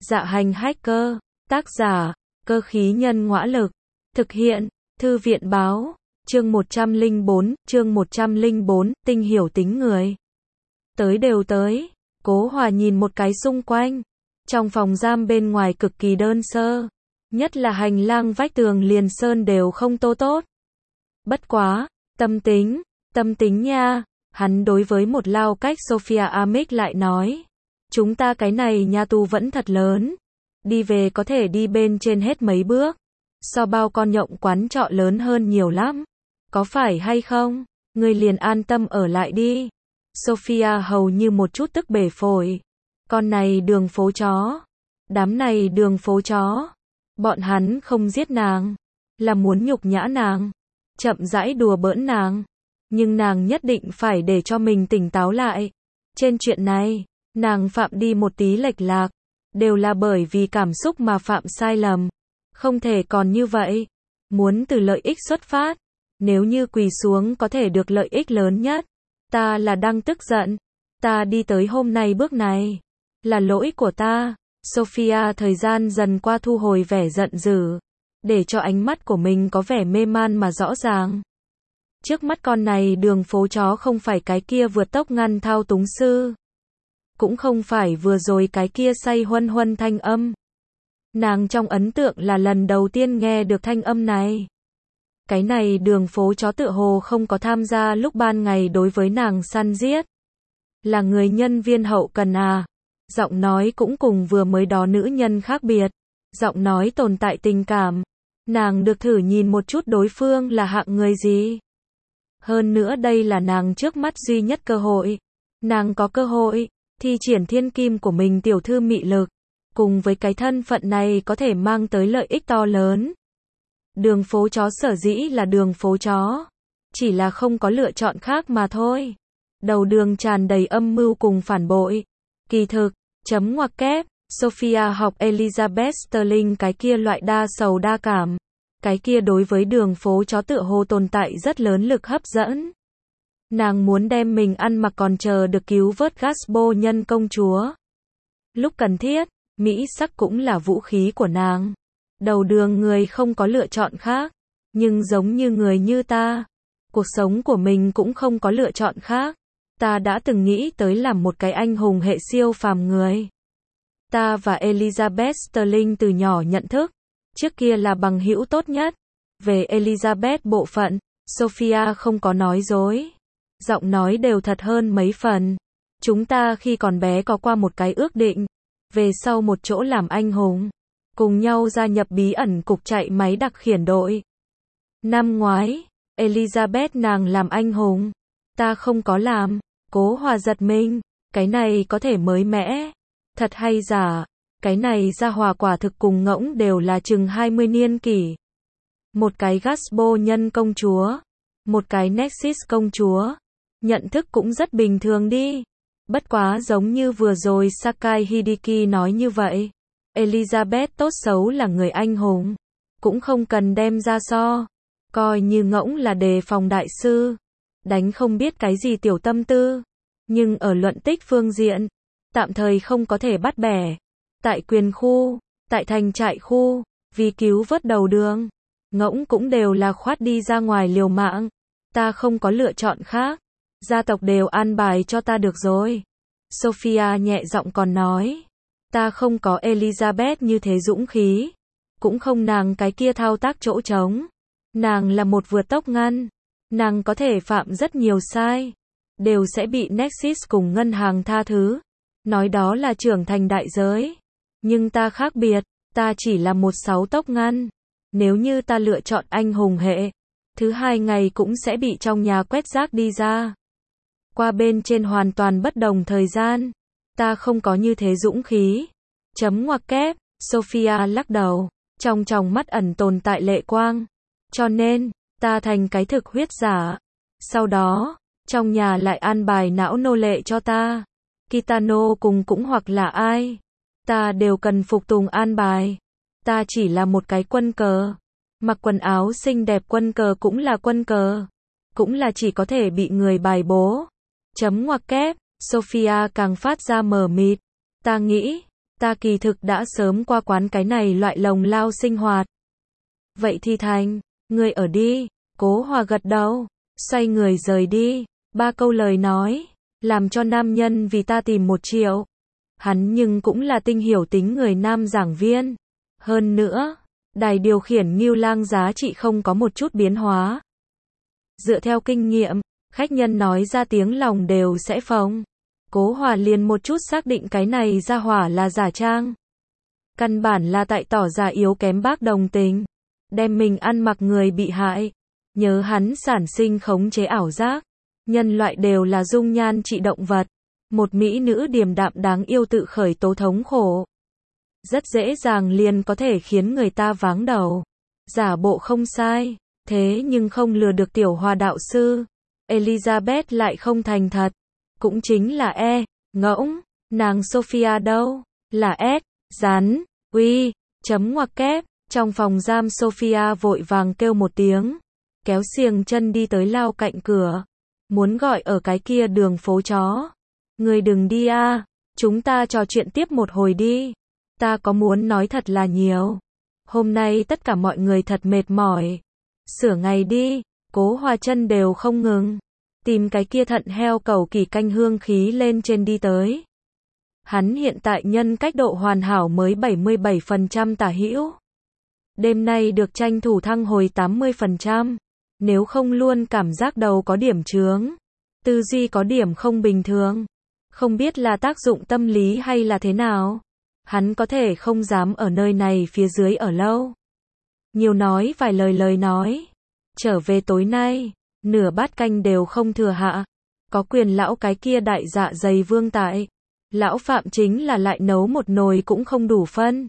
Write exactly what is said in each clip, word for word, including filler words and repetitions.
Dạ hành hacker, tác giả, cơ khí nhân ngõa lực, thực hiện, thư viện báo, chương một trăm lẻ bốn, chương một trăm lẻ bốn, tinh hiểu tính người. Tới đều tới, Cố Hòa nhìn một cái xung quanh, trong phòng giam bên ngoài cực kỳ đơn sơ, nhất là hành lang vách tường liền sơn đều không tô tốt. Bất quá, tâm tính, tâm tính nha, hắn đối với một lao cách Sophia Amic lại nói. Chúng ta cái này nhà tù vẫn thật lớn, đi về có thể đi bên trên hết mấy bước, so bao con nhộng quán trọ lớn hơn nhiều lắm, có phải hay không, ngươi liền an tâm ở lại đi. Sophia hầu như một chút tức bể phổi, con này đường phố chó, đám này đường phố chó, bọn hắn không giết nàng, là muốn nhục nhã nàng, chậm rãi đùa bỡn nàng, nhưng nàng nhất định phải để cho mình tỉnh táo lại. Trên chuyện này, nàng phạm đi một tí lệch lạc, đều là bởi vì cảm xúc mà phạm sai lầm, không thể còn như vậy, muốn từ lợi ích xuất phát, nếu như quỳ xuống có thể được lợi ích lớn nhất, ta là đang tức giận, ta đi tới hôm nay bước này, là lỗi của ta. Sophia thời gian dần qua thu hồi vẻ giận dữ, để cho ánh mắt của mình có vẻ mê man mà rõ ràng. Trước mắt con này đường phố chó không phải cái kia vượt tốc ngăn thao túng sư, cũng không phải vừa rồi cái kia say huân huân thanh âm. Nàng trong ấn tượng là lần đầu tiên nghe được thanh âm này. Cái này đường phố chó tựa hồ không có tham gia lúc ban ngày đối với nàng săn giết. Là người nhân viên hậu cần à? Giọng nói cũng cùng vừa mới đó nữ nhân khác biệt. Giọng nói tồn tại tình cảm. Nàng được thử nhìn một chút đối phương là hạng người gì. Hơn nữa đây là nàng trước mắt duy nhất cơ hội. Nàng có cơ hội thi triển thiên kim của mình tiểu thư mị lực, cùng với cái thân phận này có thể mang tới lợi ích to lớn. Đường phố chó sở dĩ là đường phố chó, chỉ là không có lựa chọn khác mà thôi. Đầu đường tràn đầy âm mưu cùng phản bội. Kỳ thực, chấm ngoặc kép, Sophia học Elizabeth Sterling cái kia loại đa sầu đa cảm. Cái kia đối với đường phố chó tựa hồ tồn tại rất lớn lực hấp dẫn. Nàng muốn đem mình ăn mặc còn chờ được cứu vớt Gasbo nhân công chúa. Lúc cần thiết, mỹ sắc cũng là vũ khí của nàng. Đầu đường người không có lựa chọn khác, nhưng giống như người như ta, cuộc sống của mình cũng không có lựa chọn khác. Ta đã từng nghĩ tới làm một cái anh hùng hệ siêu phàm người. Ta và Elizabeth Sterling từ nhỏ nhận thức, trước kia là bằng hữu tốt nhất. Về Elizabeth bộ phận, Sophia không có nói dối. Giọng nói đều thật hơn mấy phần. Chúng ta khi còn bé có qua một cái ước định, về sau một chỗ làm anh hùng, cùng nhau gia nhập bí ẩn cục chạy máy đặc khiển đội. Năm ngoái, Elizabeth nàng làm anh hùng, ta không có làm. Cố Hòa giật mình, cái này có thể mới mẻ, thật hay giả, cái này ra hòa quả thực cùng ngỗng đều là chừng hai mươi niên kỷ. Một cái Gasbo nhân công chúa, một cái Nexus công chúa, nhận thức cũng rất bình thường đi. Bất quá giống như vừa rồi Sakai Hideki nói như vậy, Elizabeth tốt xấu là người anh hùng, cũng không cần đem ra so, coi như ngỗng là đề phòng đại sư, đánh không biết cái gì tiểu tâm tư, nhưng ở luận tích phương diện, tạm thời không có thể bắt bẻ. Tại quyền khu, tại thành trại khu, vì cứu vớt đầu đường, ngỗng cũng đều là khoát đi ra ngoài liều mạng, ta không có lựa chọn khác. Gia tộc đều an bài cho ta được rồi. Sophia nhẹ giọng còn nói, ta không có Elizabeth như thế dũng khí, cũng không nàng cái kia thao tác chỗ trống. Nàng là một vượt tốc ngăn, nàng có thể phạm rất nhiều sai, đều sẽ bị Nexus cùng ngân hàng tha thứ, nói đó là trưởng thành đại giới. Nhưng ta khác biệt, ta chỉ là một sáu tốc ngăn, nếu như ta lựa chọn anh hùng hệ, thứ hai ngày cũng sẽ bị trong nhà quét rác đi ra. Qua bên trên hoàn toàn bất đồng thời gian, ta không có như thế dũng khí. Chấm ngoặc kép, Sophia lắc đầu, trong tròng mắt ẩn tồn tại lệ quang. Cho nên, ta thành cái thực huyết giả. Sau đó, trong nhà lại an bài não nô lệ cho ta. Kitano cùng cũng hoặc là ai, ta đều cần phục tùng an bài. Ta chỉ là một cái quân cờ. Mặc quần áo xinh đẹp quân cờ cũng là quân cờ, cũng là chỉ có thể bị người bài bố. Chấm ngoặc kép, Sophia càng phát ra mờ mịt. Ta nghĩ, Ta kỳ thực đã sớm qua quán cái này loại lồng lao sinh hoạt. Vậy thì thành, người ở đi, Cố Hòa gật đầu, xoay người rời đi, ba câu lời nói, làm cho nam nhân vì ta tìm một triệu. Hắn nhưng cũng là tinh hiểu tính người nam giảng viên. Hơn nữa, đài điều khiển Ngưu Lang giá trị không có một chút biến hóa. Dựa theo kinh nghiệm, khách nhân nói ra tiếng lòng đều sẽ phồng. Cố Hòa liền một chút xác định cái này ra hỏa là giả trang. Căn bản là tại tỏ ra yếu kém bác đồng tình. Đem mình ăn mặc người bị hại. Nhớ hắn sản sinh khống chế ảo giác. Nhân loại đều là dung nhan trị động vật. Một mỹ nữ điềm đạm đáng yêu tự khởi tố thống khổ. Rất dễ dàng liền có thể khiến người ta váng đầu. Giả bộ không sai. Thế nhưng không lừa được tiểu Hòa đạo sư. Elizabeth lại không thành thật. Cũng chính là E, ngỗng, nàng Sophia đâu, là S, rắn, uy, chấm ngoặc kép, trong phòng giam Sophia vội vàng kêu một tiếng, kéo xiềng chân đi tới lao cạnh cửa, muốn gọi ở cái kia đường phố chó. Người đừng đi a, chúng ta trò chuyện tiếp một hồi đi, ta có muốn nói thật là nhiều. Hôm nay tất cả mọi người thật mệt mỏi, sửa ngày đi, Cố Hòa chân đều không ngừng. Tìm cái kia thận heo cầu kỳ canh hương khí lên trên đi tới. Hắn hiện tại nhân cách độ hoàn hảo mới bảy mươi bảy phần trăm tả hữu. Đêm nay được tranh thủ thăng hồi tám mươi phần trăm. Nếu không luôn cảm giác đầu có điểm chướng. Tư duy có điểm không bình thường. Không biết là tác dụng tâm lý hay là thế nào. Hắn có thể không dám ở nơi này phía dưới ở lâu. Nhiều nói vài lời lời nói. Trở về tối nay. Nửa bát canh đều không thừa hạ. Có quyền lão cái kia đại dạ dày vương tại. Lão Phạm chính là lại nấu một nồi cũng không đủ phân.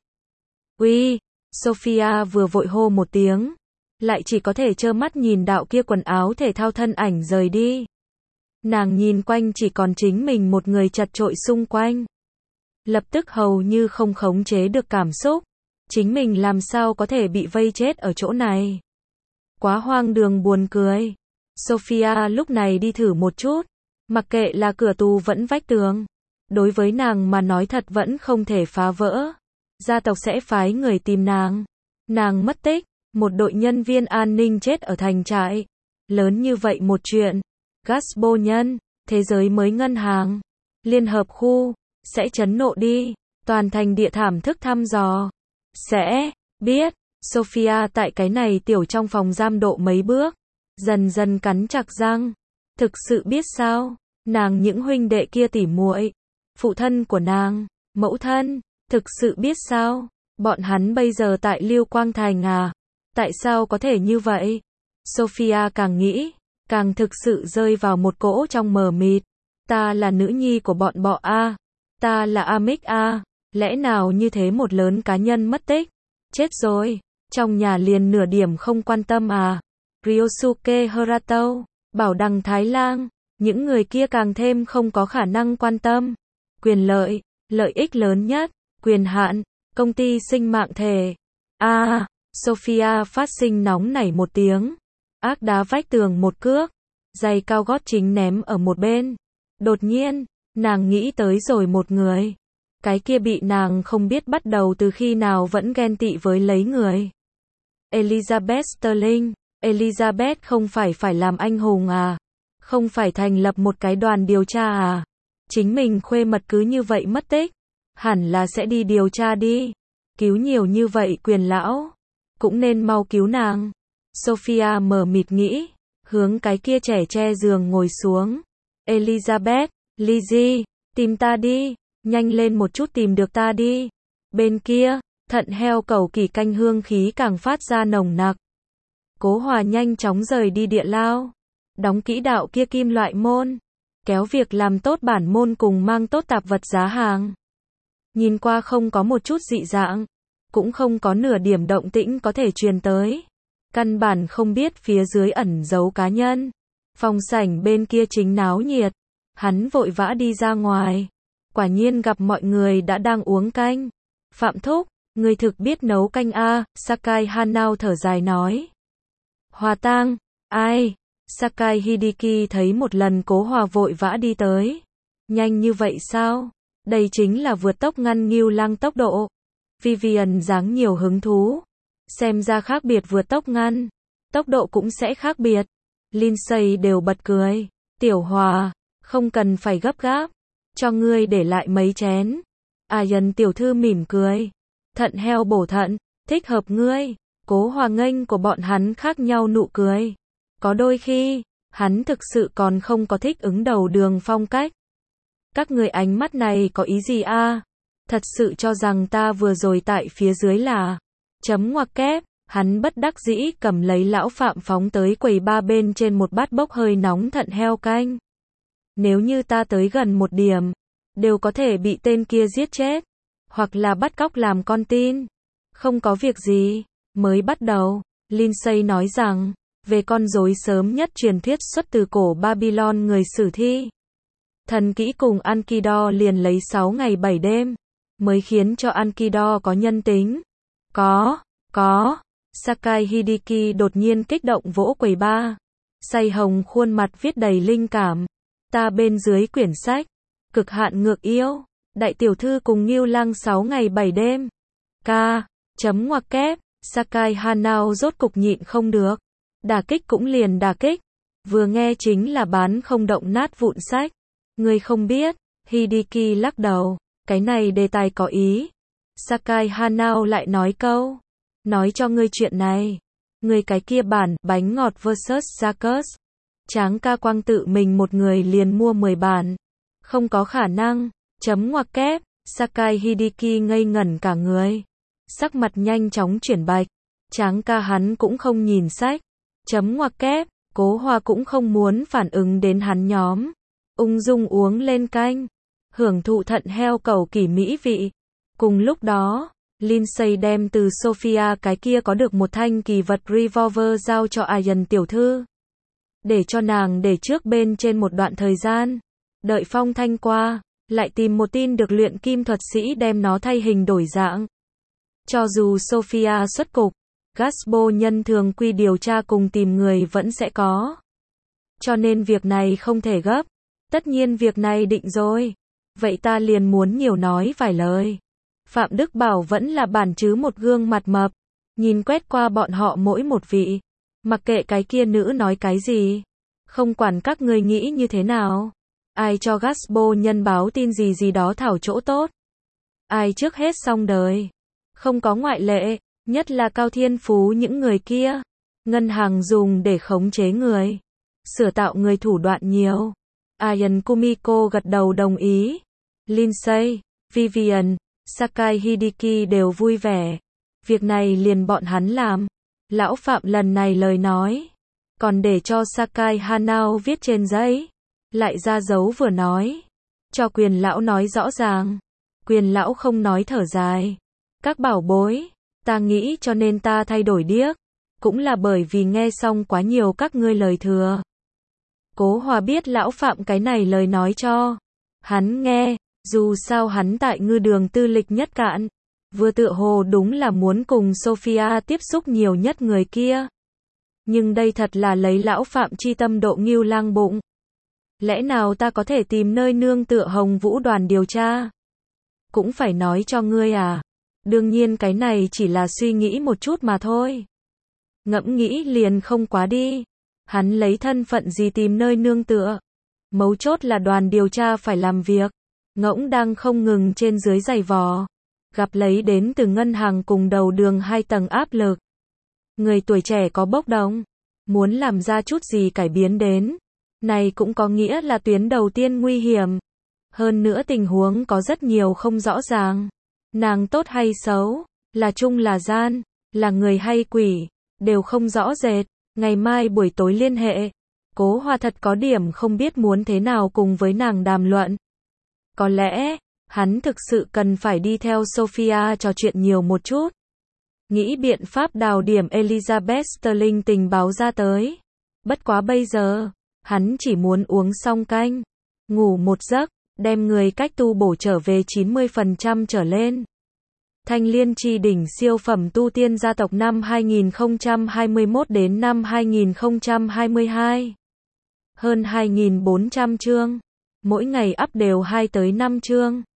Uy, Sophia vừa vội hô một tiếng. Lại chỉ có thể trơ mắt nhìn đạo kia quần áo thể thao thân ảnh rời đi. Nàng nhìn quanh chỉ còn chính mình một người chật trội xung quanh. Lập tức hầu như không khống chế được cảm xúc. Chính mình làm sao có thể bị vây chết ở chỗ này. Quá hoang đường buồn cười. Sophia lúc này đi thử một chút, mặc kệ là cửa tù vẫn vách tường. Đối với nàng mà nói thật vẫn không thể phá vỡ. Gia tộc sẽ phái người tìm nàng. Nàng mất tích, một đội nhân viên an ninh chết ở thành trại. Lớn như vậy một chuyện. Gasbo nhân, thế giới mới ngân hàng, liên hợp khu, sẽ chấn nộ đi. Toàn thành địa thảm thức thăm dò. Sẽ, biết, Sophia tại cái này tiểu trong phòng giam độ mấy bước. Dần dần cắn chặt răng. Thực sự biết sao? Nàng những huynh đệ kia tỉ muội, phụ thân của nàng, mẫu thân, thực sự biết sao? Bọn hắn bây giờ tại Lưu Quang Thành à? Tại sao có thể như vậy? Sophia càng nghĩ, càng thực sự rơi vào một cỗ trong mờ mịt. Ta là nữ nhi của bọn bọ a, ta là Amic a, lẽ nào như thế một lớn cá nhân mất tích? Chết rồi, trong nhà liền nửa điểm không quan tâm à? Ryosuke Harato, Bảo Đằng Thái Lang, những người kia càng thêm không có khả năng quan tâm. Quyền lợi, lợi ích lớn nhất, quyền hạn, công ty sinh mạng thể. A, à, Sophia phát sinh nóng nảy một tiếng, ác đá vách tường một cước, giày cao gót chính ném ở một bên. Đột nhiên, nàng nghĩ tới rồi một người. Cái kia bị nàng không biết bắt đầu từ khi nào vẫn ghen tị với lấy người. Elizabeth Sterling. Elizabeth không phải phải làm anh hùng à? Không phải thành lập một cái đoàn điều tra à? Chính mình khuê mật cứ như vậy mất tích. Hẳn là sẽ đi điều tra đi. Cứu nhiều như vậy quyền lão. Cũng nên mau cứu nàng. Sophia mờ mịt nghĩ. Hướng cái kia trẻ che giường ngồi xuống. Elizabeth, Lizzie, tìm ta đi. Nhanh lên một chút tìm được ta đi. Bên kia, thận heo cầu kỳ canh hương khí càng phát ra nồng nặc. Cố Hòa nhanh chóng rời đi địa lao. Đóng kỹ đạo kia kim loại môn. Kéo việc làm tốt bản môn cùng mang tốt tạp vật giá hàng. Nhìn qua không có một chút dị dạng. Cũng không có nửa điểm động tĩnh có thể truyền tới. Căn bản không biết phía dưới ẩn giấu cá nhân. Phòng sảnh bên kia chính náo nhiệt. Hắn vội vã đi ra ngoài. Quả nhiên gặp mọi người đã đang uống canh. Phạm Thúc, người thực biết nấu canh a, Sakai Hanao thở dài nói. Hòa tang, ai? Sakai Hideki thấy một lần Cố Hòa vội vã đi tới. Nhanh như vậy sao? Đây chính là vượt tốc ngăn Ngưu Lăng tốc độ. Vivian dáng nhiều hứng thú. Xem ra khác biệt vượt tốc ngăn, tốc độ cũng sẽ khác biệt. Lindsay đều bật cười. Tiểu Hòa, không cần phải gấp gáp. Cho ngươi để lại mấy chén. Ian tiểu thư mỉm cười. Thận heo bổ thận, thích hợp ngươi. Cố Hòa nghênh của bọn hắn khác nhau nụ cười. Có đôi khi, hắn thực sự còn không có thích ứng đầu đường phong cách. Các người ánh mắt này có ý gì a? Thật sự cho rằng ta vừa rồi tại phía dưới là... Chấm ngoặc kép, hắn bất đắc dĩ cầm lấy lão Phạm phóng tới quầy ba bên trên một bát bốc hơi nóng thận heo canh. Nếu như ta tới gần một điểm, đều có thể bị tên kia giết chết, hoặc là bắt cóc làm con tin. Không có việc gì, mới bắt đầu, Lindsay nói rằng, về con rối sớm nhất truyền thuyết xuất từ cổ Babylon người sử thi. Thần kỹ cùng Enkidu liền lấy sáu ngày bảy đêm, mới khiến cho Enkidu có nhân tính. Có, có, Sakai Hideki đột nhiên kích động vỗ quầy ba. Say hồng khuôn mặt viết đầy linh cảm. Ta bên dưới quyển sách, cực hạn ngược yêu, đại tiểu thư cùng Ngưu Lăng sáu ngày bảy đêm. Ca, chấm ngoặc kép, Sakai Hanao rốt cục nhịn không được. Đả kích cũng liền đả kích. Vừa nghe chính là bán không động nát vụn sách. Ngươi không biết, Hideki lắc đầu, cái này đề tài có ý. Sakai Hanao lại nói câu, nói cho ngươi chuyện này. Ngươi cái kia bản, bánh ngọt versus Circus. Tráng ca quang tự mình một người liền mua mười bản. Không có khả năng, chấm ngoặc kép, Sakai Hideki ngây ngẩn cả người. Sắc mặt nhanh chóng chuyển bạch. Tráng ca hắn cũng không nhìn sách. Chấm ngoặc kép, Cố Hòa cũng không muốn phản ứng đến hắn nhóm. Ung dung uống lên canh. Hưởng thụ thận heo cầu kỳ mỹ vị. Cùng lúc đó, Lindsay đem từ Sophia cái kia có được một thanh kỳ vật revolver giao cho Ian tiểu thư. Để cho nàng để trước bên trên một đoạn thời gian. Đợi phong thanh qua, lại tìm một tin được luyện kim thuật sĩ đem nó thay hình đổi dạng. Cho dù Sophia xuất cục, Gaspo nhân thường quy điều tra cùng tìm người vẫn sẽ có. Cho nên việc này không thể gấp. Tất nhiên việc này định rồi. Vậy ta liền muốn nhiều nói vài lời. Phạm Đức Bảo vẫn là bản chứ một gương mặt mập. Nhìn quét qua bọn họ mỗi một vị. Mặc kệ cái kia nữ nói cái gì. Không quản các người nghĩ như thế nào. Ai cho Gaspo nhân báo tin gì gì đó thảo chỗ tốt. Ai trước hết xong đời. Không có ngoại lệ. Nhất là cao thiên phú những người kia. Ngân hàng dùng để khống chế người. Sửa tạo người thủ đoạn nhiều. Ian Kumiko gật đầu đồng ý. Lindsay, Vivian, Sakai Hideki đều vui vẻ. Việc này liền bọn hắn làm. Lão Phạm lần này lời nói. Còn để cho Sakai Hanao viết trên giấy. Lại ra dấu vừa nói. Cho quyền lão nói rõ ràng. Quyền lão không nói thở dài. Các bảo bối. Ta nghĩ cho nên ta thay đổi điếc. Cũng là bởi vì nghe xong quá nhiều các ngươi lời thừa. Cố Hòa biết lão Phạm cái này lời nói cho. Hắn nghe. Dù sao hắn tại ngư đường tư lịch nhất cạn. Vừa tựa hồ đúng là muốn cùng Sophia tiếp xúc nhiều nhất người kia. Nhưng đây thật là lấy lão Phạm chi tâm độ Ngưu Lăng bụng. Lẽ nào ta có thể tìm nơi nương tựa Hồng Vũ đoàn điều tra? Cũng phải nói cho ngươi à. Đương nhiên cái này chỉ là suy nghĩ một chút mà thôi. Ngẫm nghĩ liền không quá đi. Hắn lấy thân phận gì tìm nơi nương tựa? Mấu chốt là đoàn điều tra phải làm việc. Ngỗng đang không ngừng trên dưới giày vò. Gặp lấy đến từ ngân hàng cùng đầu đường hai tầng áp lực. Người tuổi trẻ có bốc đồng. Muốn làm ra chút gì cải biến đến. Này cũng có nghĩa là tuyến đầu tiên nguy hiểm. Hơn nữa tình huống có rất nhiều không rõ ràng. Nàng tốt hay xấu, là trung là gian, là người hay quỷ, đều không rõ rệt. Ngày mai buổi tối liên hệ. Cố Hòa thật có điểm không biết muốn thế nào cùng với nàng đàm luận. Có lẽ, hắn thực sự cần phải đi theo Sophia trò chuyện nhiều một chút. Nghĩ biện pháp đào điểm Elizabeth Sterling tình báo ra tới. Bất quá bây giờ, hắn chỉ muốn uống xong canh, ngủ một giấc, đem người cách tu bổ trở về chín mươi phần trăm trở lên. Thanh Liên Chi đỉnh siêu phẩm tu tiên gia tộc năm hai nghìn không trăm hai mươi mốt đến năm hai nghìn không trăm hai mươi hai. Hơn hai nghìn bốn trăm chương. Mỗi ngày up đều hai tới năm chương.